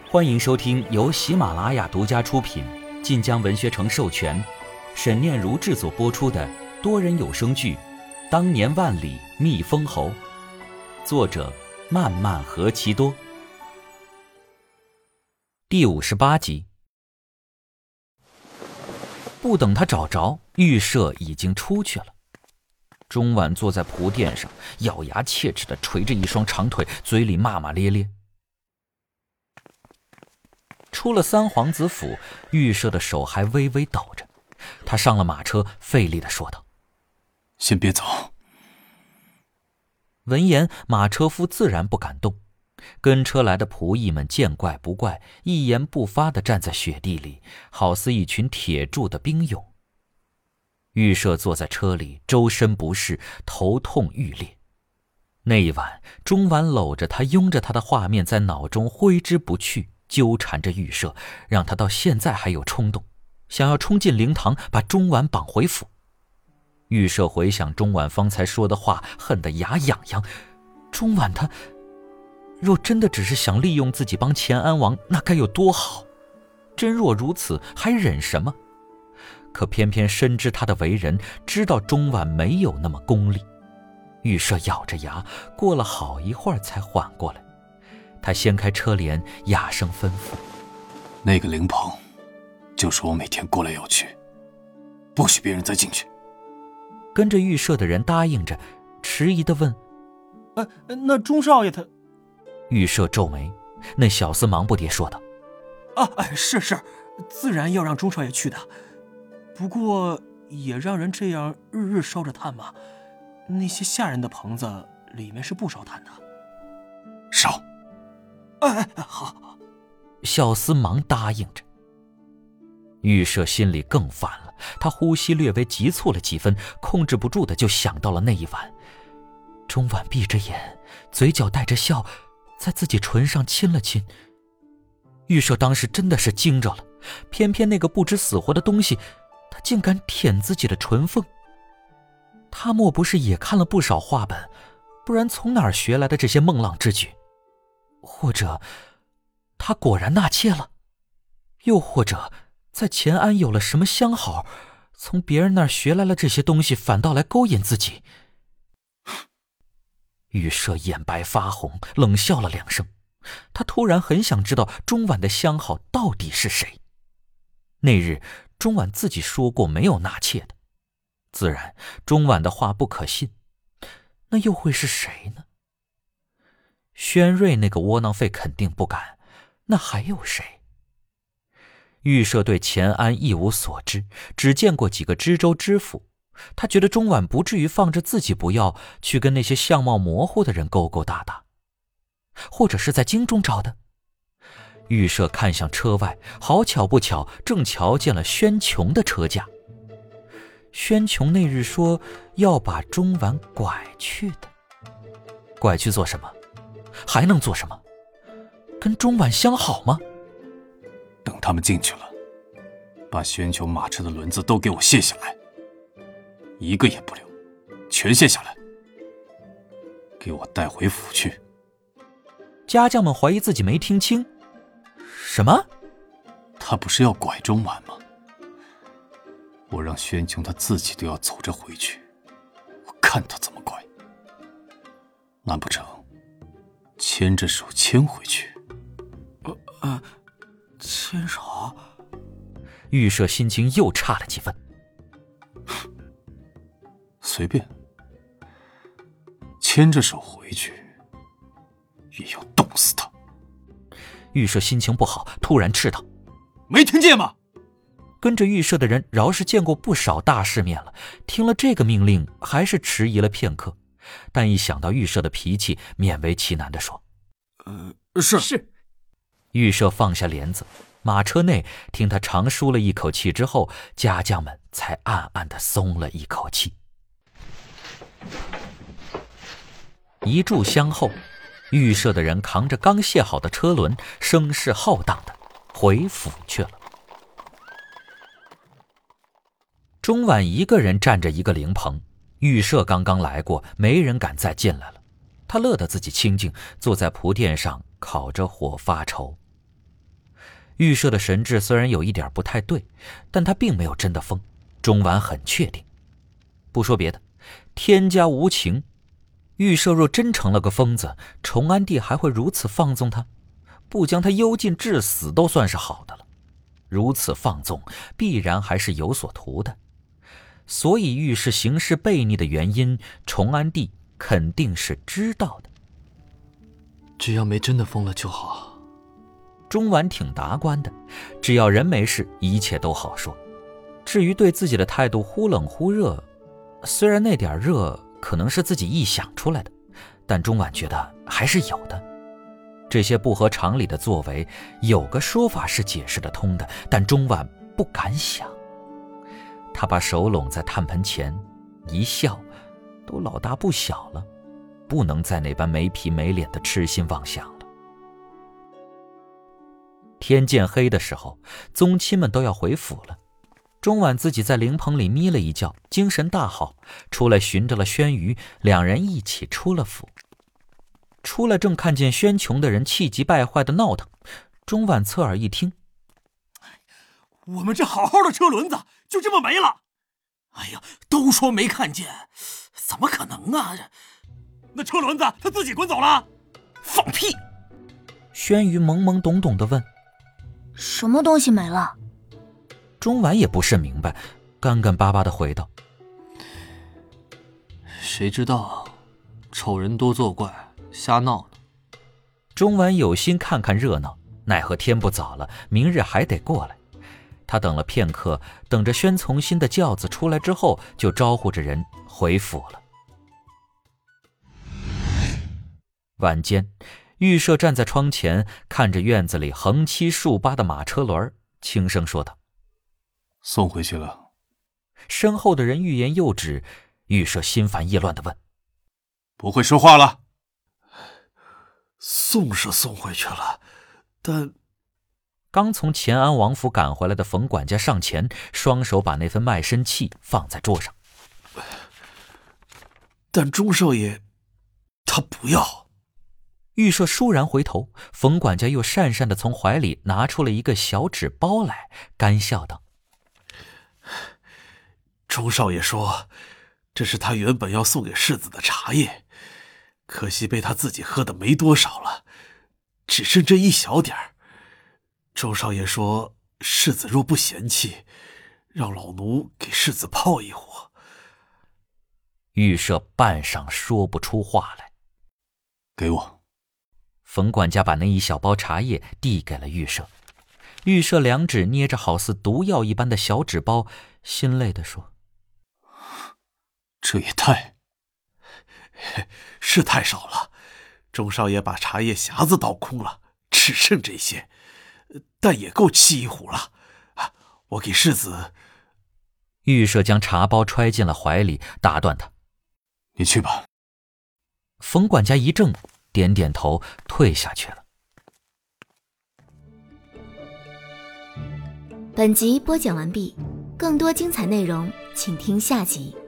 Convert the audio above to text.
欢迎收听由喜马拉雅独家出品、晋江文学城授权、沈念如制作播出的多人有声剧《当年万里觅封侯》，作者漫漫何其多。第58集。不等他找着，预设已经出去了。钟婉坐在蒲垫上，咬牙切齿地捶着一双长腿，嘴里骂骂咧咧。出了三皇子府，预设的手还微微抖着。他上了马车，费力地说道：“ 先别走。” 闻言，马车夫自然不敢动。跟车来的仆役们见怪不怪，一言不发地站在雪地里，好似一群铁铸的兵俑。预设坐在车里，周身不适，头痛欲裂。那一晚，钟婉搂着他，拥着他的画面在脑中挥之不去，纠缠着预设，让他到现在还有冲动，想要冲进灵堂把钟婉绑回府。预设回想钟婉方才说的话，恨得牙痒痒。钟婉他若真的只是想利用自己帮乾安王，那该有多好！真若如此，还忍什么？可偏偏深知他的为人，知道钟婉没有那么功利。预设咬着牙，过了好一会儿才缓过来。他掀开车帘，哑声吩咐：“ 那个灵棚，就是我每天过来要去，不许别人再进去。” 跟着预设的人答应着，迟疑地问：“ 那钟少爷他……” 预设皱眉，那小厮忙不迭说道：“ 是，自然要让钟少爷去的。不过也让人这样日日烧着炭嘛。那些下人的棚子里面是不烧炭的。”“ 烧。”“ 好。” 小厮忙答应着。预设心里更烦了，他呼吸略微急促了几分，控制不住的就想到了那一晚。钟婉闭着眼，嘴角带着笑，在自己唇上亲了亲。预设当时真的是惊着了，偏偏那个不知死活的东西，他竟敢舔自己的唇缝。他莫不是也看了不少话本，不然从哪儿学来的这些孟浪之举？或者他果然纳妾了？又或者在乾安有了什么相好，从别人那儿学来了这些东西，反倒来勾引自己？预设眼白发红，冷笑了两声。他突然很想知道钟婉的相好到底是谁。那日钟婉自己说过没有纳妾的，自然钟婉的话不可信。那又会是谁呢？宣瑞那个窝囊废肯定不敢，那还有谁？预设对乾安一无所知，只见过几个知州知府。他觉得钟婉不至于放着自己不要，去跟那些相貌模糊的人勾勾搭搭，或者是在京中找的。预设看向车外，好巧不巧，正瞧见了宣琼的车驾。宣琼那日说要把钟婉拐去的，拐去做什么？还能做什么？跟钟婉相好吗？ 等他们进去了，把宣琼马车的轮子都给我卸下来，一个也不留，全卸下来，给我带回府去。 家将们怀疑自己没听清。什么？ 他不是要拐钟婉吗？我让宣琼他自己都要走着回去，我看他怎么拐。难不成牵着手牵回去？ 牵手？ 预设心情又差了几分。 随便，牵着手回去，也要冻死他。 预设心情不好，突然斥道：“ 没听见吗？” 跟着预设的人饶是见过不少大世面了，听了这个命令还是迟疑了片刻，但一想到预设的脾气，勉为其难地说：“ 是。” 预设放下帘子，马车内听他长舒了一口气之后，家将们才暗暗地松了一口气。一炷香后，预设的人扛着刚卸好的车轮，声势浩荡的回府去了。钟婉一个人站着一个灵棚，预设刚刚来过，没人敢再进来了。他乐得自己清静，坐在蒲垫上烤着火发愁。 预设的神志虽然有一点不太对，但他并没有真的疯，钟婉很确定。不说别的，天家无情，预设若真成了个疯子，崇安帝还会如此放纵他？不将他幽禁致死都算是好的了，如此放纵必然还是有所图的。所以御史行事悖逆的原因，崇安帝肯定是知道的。 只要没真的疯了就好。 钟婉挺达观的，只要人没事，一切都好说。至于对自己的态度忽冷忽热，虽然那点热可能是自己臆想出来的，但钟婉觉得还是有的。这些不合常理的作为，有个说法是解释得通的，但钟婉不敢想。他把手拢在炭盆前，一笑，都老大不小了，不能再那般没皮没脸的痴心妄想了。天渐黑的时候，宗亲们都要回府了。钟婉自己在灵棚里眯了一觉，精神大好，出来寻着了宣瑜，两人一起出了府。出来正看见宣琼的人气急败坏的闹腾，钟婉侧耳一听， 我们这好好的车轮子就这么没了！哎呀，都说没看见，怎么可能啊？那车轮子他自己滚走了？放屁！ 宣瑜懵懵懂懂地问： 什么东西没了？ 钟婉也不是明白，干干巴巴地回道： 谁知道，丑人多作怪，瞎闹呢。 钟婉有心看看热闹，奈何天不早了，明日还得过来。他等了片刻，等着宣从新的轿子出来之后，就招呼着人回府了。晚间，预设站在窗前，看着院子里横七竖八的马车轮，轻声说道： 送回去了。 身后的人欲言又止，预设心烦意乱地问： 不会说话了？ 送是送回去了，但…… 刚从乾安王府赶回来的冯管家上前，双手把那份卖身契放在桌上。 但钟少爷他不要。 预设倏然回头，冯管家又讪讪地从怀里拿出了一个小纸包来，干笑道： 钟少爷说这是他原本要送给世子的茶叶，可惜被他自己喝的没多少了，只剩这一小点儿。钟少爷说世子若不嫌弃，让老奴给世子泡一壶。 预设半晌说不出话来。 给我。 冯管家把那一小包茶叶递给了预设。预设两指捏着好似毒药一般的小纸包，心累地说： 这也太…… 是太少了，钟少爷把茶叶匣子倒空了，只剩这些，但也够沏一壶了。我给世子…… 预设将茶包揣进了怀里，打断他： 你去吧。 冯管家一怔，点点头，退下去了。 本集播讲完毕，更多精彩内容请听下集。